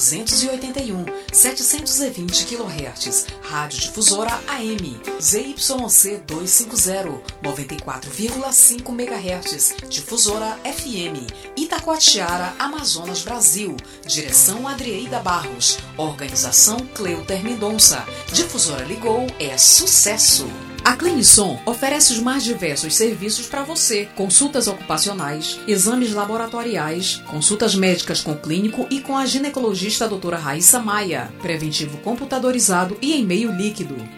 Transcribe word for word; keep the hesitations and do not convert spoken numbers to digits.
duzentos e oitenta e um, setecentos e vinte quilohertz. Rádio Difusora A M, Z Y C duzentos e cinquenta, noventa e quatro vírgula cinco megahertz. Difusora F M, Itacoatiara, Amazonas, Brasil. Direção Adrieida Barros. Organização Cleuter Mendonça. Difusora ligou, é sucesso! A Clinisson oferece os mais diversos serviços para você: consultas ocupacionais, exames laboratoriais, consultas médicas com o clínico e com a ginecologista doutora Raíssa Maia, preventivo computadorizado e em meio líquido.